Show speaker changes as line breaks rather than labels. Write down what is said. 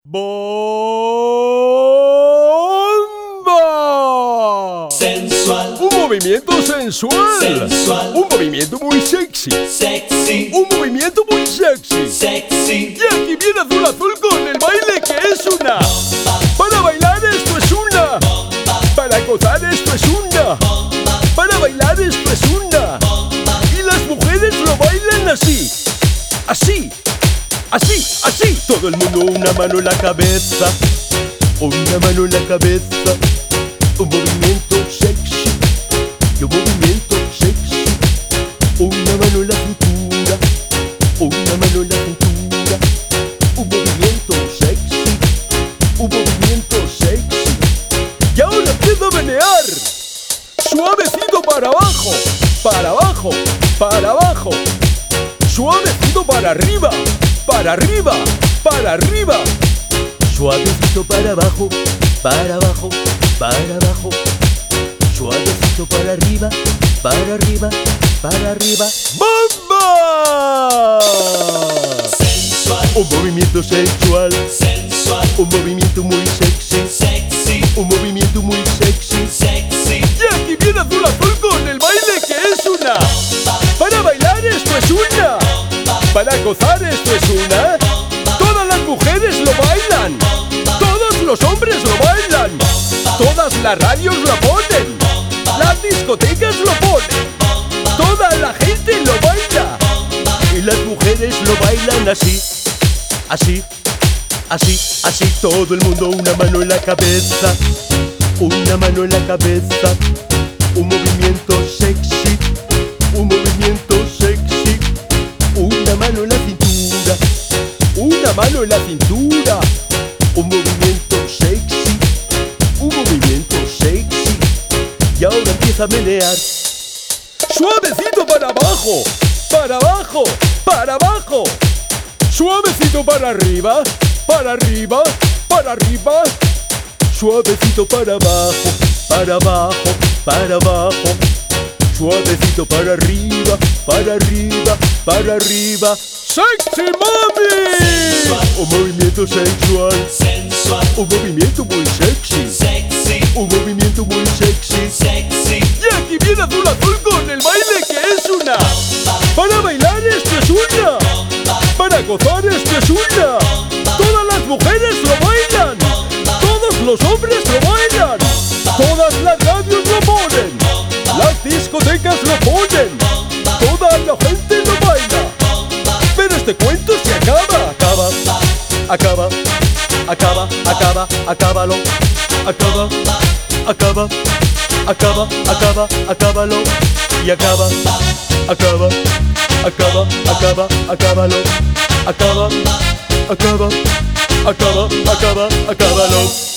¡Bomba!
Sensual.
Un movimiento sensual.
Sensual.
Un movimiento muy sexy.
Sexy.
Un movimiento muy sexy.
Sexy.
Y aquí viene Azul Azul con el baile que es una. Para bailar esto es una. Para gozar esto es una. Para bailar esto es una. Y las mujeres lo bailan así. Así. Así, así. Todo el mundo una mano en la cabeza. Una mano en la cabeza. Un movimiento sexy. Y un movimiento sexy. Una mano en la cintura. Una mano en la cintura. Un movimiento sexy. Un movimiento sexy. Y ahora empiezo a menear. Suavecito para abajo. Para abajo. Para abajo. Suavecito para arriba. Para arriba, para arriba. Suavecito para abajo, para abajo, para abajo. Suavecito para arriba, para arriba, para arriba. ¡Bomba!
Sensual.
Un movimiento sensual.
Sensual.
Un movimiento muy sexy.
Sexy.
Un movimiento muy sexy.
Sexy.
Y aquí viene Azul Azul con el baile que es una. Para bailar esto es una. Para gozar esto es una. Todas las mujeres lo bailan. Todos los hombres lo bailan. Todas las radios lo ponen. Las discotecas lo ponen. Toda la gente lo baila. Y las mujeres lo bailan así. Así. Así. Así. Todo el mundo una mano en la cabeza. Una mano en la cabeza. Un movimiento sexy. Un movimiento sexy. Una mano en la cintura. Una mano en la cintura. Un movimiento sexy. Un movimiento sexy. Y ahora empieza a menear. Suavecito para abajo. Para abajo. Para abajo. Suavecito para arriba. Para arriba. Para arriba. Suavecito para abajo. Para abajo. Para abajo. Suavecito para arriba, para arriba, para arriba. ¡Sexy mami!
Sensual.
Un movimiento sensual.
Sensual.
Un movimiento muy sexy.
Sexy.
Un movimiento muy sexy.
Sexy.
Y aquí viene Azul Azul con el baile que es una. Para bailar esto es una. Para gozar esto es una. Todas las mujeres lo bailan. Todos los hombres lo bailan. Todas las radios lo ponen. Las discotecas lo ponen. Toda la gente lo baila. Pero este cuento se acaba. Acaba. Acaba. Acaba. Acaba. Acábalo. Acaba. Acaba. Acaba. Acaba. Acábalo. Y acaba. Acaba. Acaba. Acaba. Acábalo. Acaba. Acaba. Acaba. Acaba. Acábalo.